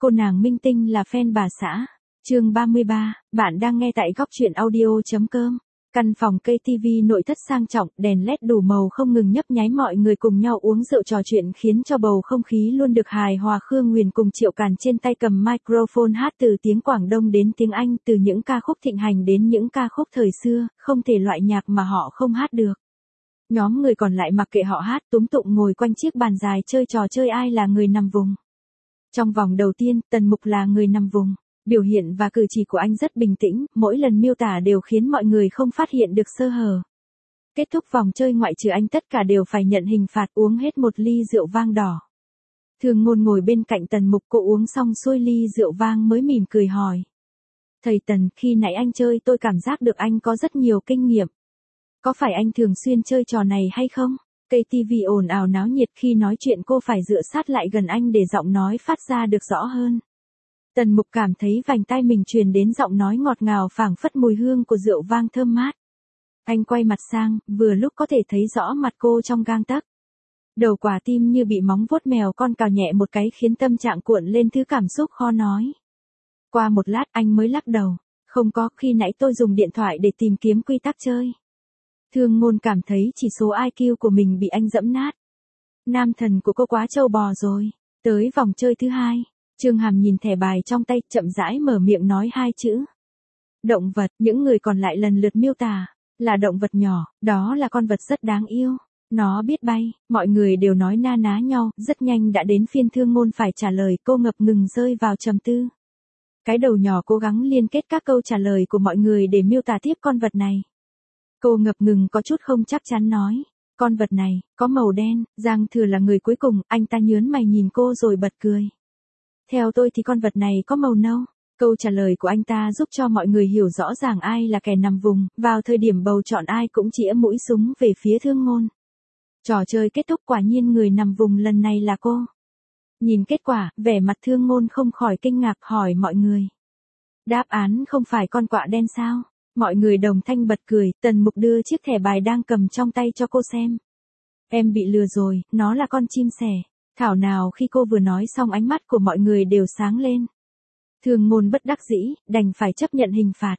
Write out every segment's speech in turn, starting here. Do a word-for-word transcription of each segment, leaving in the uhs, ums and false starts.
Cô nàng minh tinh là fan bà xã. Chương ba mươi ba, bạn đang nghe tại góc truyện audio.com. Căn phòng ca tê vê nội thất sang trọng, đèn led đủ màu không ngừng nhấp nháy, mọi người cùng nhau uống rượu trò chuyện khiến cho bầu không khí luôn được hài hòa. Khương Nguyền cùng Triệu Càn trên tay cầm microphone hát từ tiếng Quảng Đông đến tiếng Anh, từ những ca khúc thịnh hành đến những ca khúc thời xưa, không thể loại nhạc mà họ không hát được. Nhóm người còn lại mặc kệ họ hát, túm tụng ngồi quanh chiếc bàn dài chơi trò chơi ai là người nằm vùng. Trong vòng đầu tiên, Tần Mục là người nằm vùng. Biểu hiện và cử chỉ của anh rất bình tĩnh, mỗi lần miêu tả đều khiến mọi người không phát hiện được sơ hở. Kết thúc vòng chơi ngoại trừ anh tất cả đều phải nhận hình phạt uống hết một ly rượu vang đỏ. Thường Ngôn ngồi bên cạnh Tần Mục, cô uống xong xuôi ly rượu vang mới mỉm cười hỏi. Thầy Tần, khi nãy anh chơi tôi cảm giác được anh có rất nhiều kinh nghiệm. Có phải anh thường xuyên chơi trò này hay không? ca tê vê ồn ào náo nhiệt, khi nói chuyện cô phải dựa sát lại gần anh để giọng nói phát ra được rõ hơn. Tần Mục cảm thấy vành tai mình truyền đến giọng nói ngọt ngào phảng phất mùi hương của rượu vang thơm mát. Anh quay mặt sang, vừa lúc có thể thấy rõ mặt cô trong gang tấc. Đầu quả tim như bị móng vuốt mèo con cào nhẹ một cái khiến tâm trạng cuộn lên thứ cảm xúc khó nói. Qua một lát anh mới lắc đầu. Không có, khi nãy tôi dùng điện thoại để tìm kiếm quy tắc chơi. Thường Ngôn cảm thấy chỉ số i kiu của mình bị anh dẫm nát. Nam thần của cô quá trâu bò rồi. Tới vòng chơi thứ hai. Trương Hàm nhìn thẻ bài trong tay, chậm rãi mở miệng nói hai chữ. Động vật, những người còn lại lần lượt miêu tả. Là động vật nhỏ, đó là con vật rất đáng yêu. Nó biết bay, mọi người đều nói na ná nhau, rất nhanh đã đến phiên Thương Ngôn phải trả lời, cô ngập ngừng rơi vào trầm tư. Cái đầu nhỏ cố gắng liên kết các câu trả lời của mọi người để miêu tả tiếp con vật này. Cô ngập ngừng có chút không chắc chắn nói. Con vật này, có màu đen. Giang Thừa là người cuối cùng, anh ta nhớn mày nhìn cô rồi bật cười. Theo tôi thì con vật này có màu nâu. Câu trả lời của anh ta giúp cho mọi người hiểu rõ ràng ai là kẻ nằm vùng. Vào thời điểm bầu chọn ai cũng chĩa mũi súng về phía Thương Ngôn. Trò chơi kết thúc, quả nhiên người nằm vùng lần này là cô. Nhìn kết quả, vẻ mặt Thương Ngôn không khỏi kinh ngạc hỏi mọi người. Đáp án không phải con quạ đen sao? Mọi người đồng thanh bật cười, Tần Mục đưa chiếc thẻ bài đang cầm trong tay cho cô xem. Em bị lừa rồi, nó là con chim sẻ. Thảo nào khi cô vừa nói xong ánh mắt của mọi người đều sáng lên. Thường Ngôn bất đắc dĩ, đành phải chấp nhận hình phạt.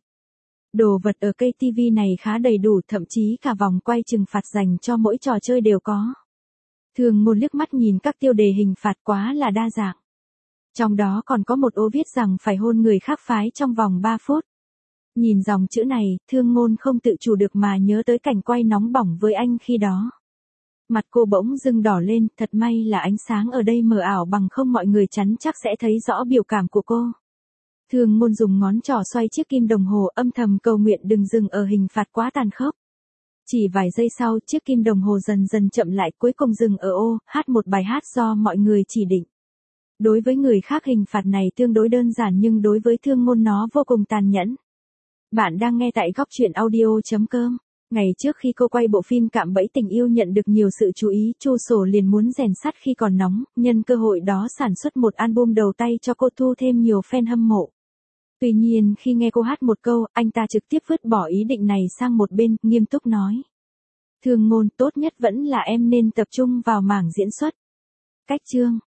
Đồ vật ở ca tê vê này khá đầy đủ, thậm chí cả vòng quay trừng phạt dành cho mỗi trò chơi đều có. Thường Ngôn liếc mắt nhìn các tiêu đề hình phạt quá là đa dạng. Trong đó còn có một ô viết rằng phải hôn người khác phái trong vòng ba phút. Nhìn dòng chữ này, Thương Ngôn không tự chủ được mà nhớ tới cảnh quay nóng bỏng với anh khi đó. Mặt cô bỗng dưng đỏ lên, thật may là ánh sáng ở đây mờ ảo bằng không mọi người chắn chắc sẽ thấy rõ biểu cảm của cô. Thương Ngôn dùng ngón trỏ xoay chiếc kim đồng hồ, âm thầm cầu nguyện đừng dừng ở hình phạt quá tàn khốc. Chỉ vài giây sau, chiếc kim đồng hồ dần dần chậm lại, cuối cùng dừng ở ô, hát một bài hát do mọi người chỉ định. Đối với người khác hình phạt này tương đối đơn giản nhưng đối với Thương Ngôn nó vô cùng tàn nhẫn. Bạn đang nghe tại góc truyện audio.com. Ngày trước khi cô quay bộ phim Cạm bẫy tình yêu nhận được nhiều sự chú ý, Chu Sổ liền muốn rèn sắt khi còn nóng, nhân cơ hội đó sản xuất một album đầu tay cho cô, thu thêm nhiều fan hâm mộ. Tuy nhiên khi nghe cô hát một câu, anh ta trực tiếp vứt bỏ ý định này sang một bên, nghiêm túc nói. Thương Ngôn, tốt nhất vẫn là em nên tập trung vào mảng diễn xuất. Cách chương.